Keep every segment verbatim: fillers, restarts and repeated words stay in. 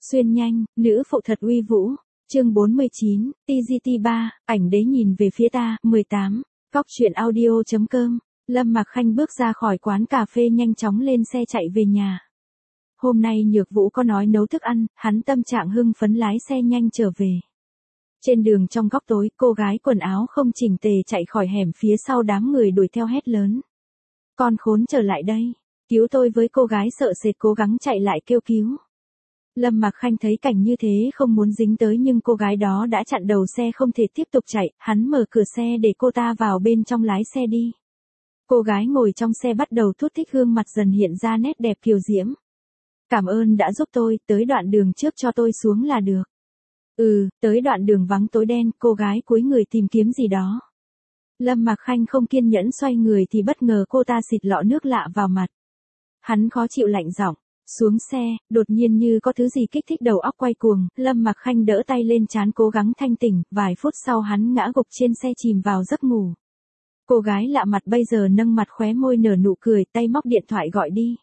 Xuyên nhanh, nữ phụ thật uy vũ. Chương bốn mươi chín, tê giê tê ba, ảnh đế nhìn về phía ta, mười tám. Góc truyện audio chấm com. Lâm Mạc Khanh bước ra khỏi quán cà phê nhanh chóng lên xe chạy về nhà. Hôm nay Nhược Vũ có nói nấu thức ăn, hắn tâm trạng hưng phấn lái xe nhanh trở về. Trên đường trong góc tối, cô gái quần áo không chỉnh tề chạy khỏi hẻm phía sau đám người đuổi theo hét lớn. Con khốn trở lại đây, cứu tôi với. Cô gái sợ sệt cố gắng chạy lại kêu cứu. Lâm Mạc Khanh thấy cảnh như thế không muốn dính tới nhưng cô gái đó đã chặn đầu xe không thể tiếp tục chạy, hắn mở cửa xe để cô ta vào bên trong lái xe đi. Cô gái ngồi trong xe bắt đầu thút thít, gương mặt dần hiện ra nét đẹp kiều diễm. Cảm ơn đã giúp tôi, tới đoạn đường trước cho tôi xuống là được. Ừ, tới đoạn đường vắng tối đen, cô gái cúi người tìm kiếm gì đó. Lâm Mạc Khanh không kiên nhẫn xoay người thì bất ngờ cô ta xịt lọ nước lạ vào mặt. Hắn khó chịu lạnh giọng. Xuống xe, đột nhiên như có thứ gì kích thích đầu óc quay cuồng, Lâm Mạc Khanh đỡ tay lên trán cố gắng thanh tỉnh, vài phút sau hắn ngã gục trên xe chìm vào giấc ngủ. Cô gái lạ mặt bây giờ nâng mặt khóe môi nở nụ cười, tay móc điện thoại gọi đi.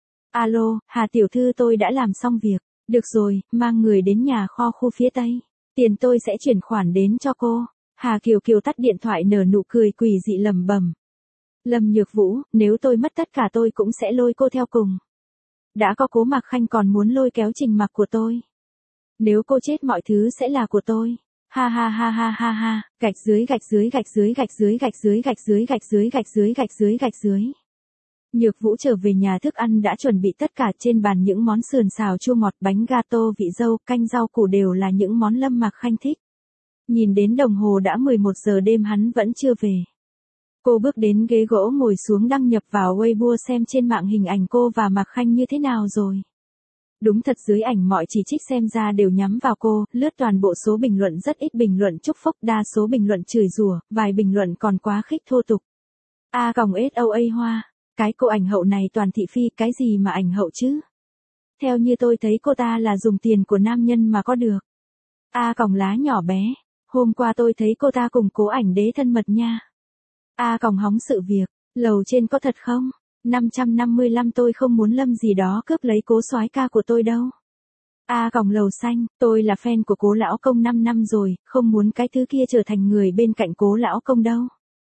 Alo, Hà tiểu thư, tôi đã làm xong việc. Được rồi, mang người đến nhà kho khu phía Tây. Tiền tôi sẽ chuyển khoản đến cho cô. Hà Kiều Kiều tắt điện thoại nở nụ cười quỷ dị lẩm bẩm. Lâm Nhược Vũ, nếu tôi mất tất cả tôi cũng sẽ lôi cô theo cùng. Đã có Cố Mạc Khanh còn muốn lôi kéo Trình Mặc của tôi. Nếu cô chết mọi thứ sẽ là của tôi. Ha ha ha ha ha ha, gạch dưới gạch dưới gạch dưới gạch dưới gạch dưới gạch dưới gạch dưới gạch dưới gạch dưới gạch dưới. Nhược Vũ trở về nhà, thức ăn đã chuẩn bị tất cả, trên bàn những món sườn xào chua ngọt, bánh gato vị dâu, canh rau củ đều là những món Lâm Mạc Khanh thích. Nhìn đến đồng hồ đã mười một giờ đêm hắn vẫn chưa về. Cô bước đến ghế gỗ ngồi xuống đăng nhập vào Weibo xem trên mạng hình ảnh cô và Mạc Khanh như thế nào rồi. Đúng thật, dưới ảnh mọi chỉ trích xem ra đều nhắm vào cô, lướt toàn bộ số bình luận rất ít bình luận chúc phúc, đa số bình luận chửi rủa, vài bình luận còn quá khích thô tục. A còng ét o a hoa, cái cô ảnh hậu này toàn thị phi, cái gì mà ảnh hậu chứ? Theo như tôi thấy cô ta là dùng tiền của nam nhân mà có được. A còng lá nhỏ bé, hôm qua tôi thấy cô ta cùng Cố ảnh đế thân mật nha. A còng hóng sự việc, lầu trên có thật không? năm trăm năm mươi lăm tôi không muốn Lâm gì đó cướp lấy Cố soái ca của tôi đâu. A còng lầu xanh, tôi là fan của Cố lão công năm năm rồi, không muốn cái thứ kia trở thành người bên cạnh Cố lão công đâu.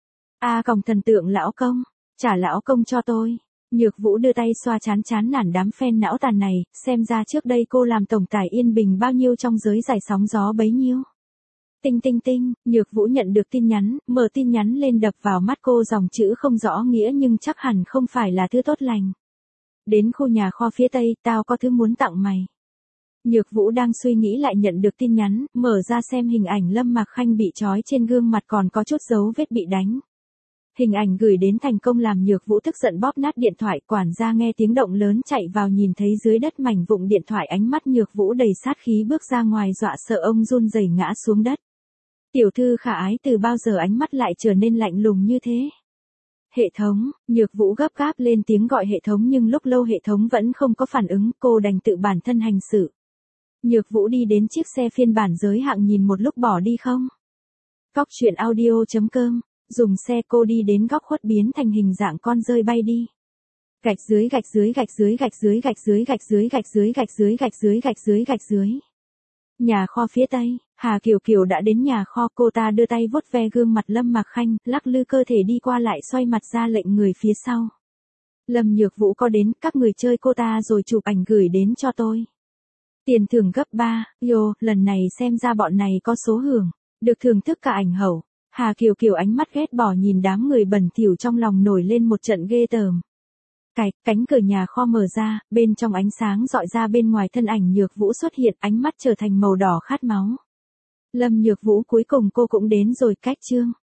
A còng thần tượng lão công, trả lão công cho tôi. Nhược Vũ đưa tay xoa chán chán nản đám fan não tàn này, xem ra trước đây cô làm tổng tài yên bình bao nhiêu trong giới giải sóng gió bấy nhiêu. Tinh tinh tinh, Nhược Vũ nhận được tin nhắn, mở tin nhắn lên đập vào mắt cô dòng chữ không rõ nghĩa nhưng chắc hẳn không phải là thứ tốt lành. Đến khu nhà kho phía Tây, tao có thứ muốn tặng mày. Nhược Vũ đang suy nghĩ lại nhận được tin nhắn, mở ra xem hình ảnh Lâm Mạc Khanh bị trói trên gương mặt còn có chút dấu vết bị đánh. Hình ảnh gửi đến thành công làm Nhược Vũ tức giận bóp nát điện thoại, quản gia nghe tiếng động lớn chạy vào nhìn thấy dưới đất mảnh vụn điện thoại, ánh mắt Nhược Vũ đầy sát khí bước ra ngoài dọa sợ ông run rẩy ngã xuống đất. Tiểu thư khả ái, từ bao giờ ánh mắt lại trở nên lạnh lùng như thế? Hệ thống, Nhược Vũ gấp gáp lên tiếng gọi hệ thống nhưng lúc lâu hệ thống vẫn không có phản ứng, cô đành tự bản thân hành sự. Nhược Vũ đi đến chiếc xe phiên bản giới hạn nhìn một lúc bỏ đi không? Góc truyện audio chấm com, dùng xe cô đi đến góc khuất biến thành hình dạng con rơi bay đi. Gạch dưới gạch dưới gạch dưới gạch dưới gạch dưới gạch dưới gạch dưới gạch dưới gạch dưới gạch dưới gạch dưới. Nhà kho phía Tây, Hà Kiều Kiều đã đến nhà kho, cô ta đưa tay vuốt ve gương mặt Lâm Mạc Khanh, lắc lư cơ thể đi qua lại xoay mặt ra lệnh người phía sau. Lâm Nhược Vũ có đến, các người chơi cô ta rồi chụp ảnh gửi đến cho tôi. Tiền thưởng gấp ba, yo, lần này xem ra bọn này có số hưởng, được thưởng thức cả ảnh hậu. Hà Kiều Kiều ánh mắt ghét bỏ nhìn đám người bẩn thỉu, trong lòng nổi lên một trận ghê tởm. Cạch, cánh cửa nhà kho mở ra, bên trong ánh sáng rọi ra bên ngoài thân ảnh Nhược Vũ xuất hiện, ánh mắt trở thành màu đỏ khát máu. Lâm Nhược Vũ, cuối cùng cô cũng đến rồi, cách chương.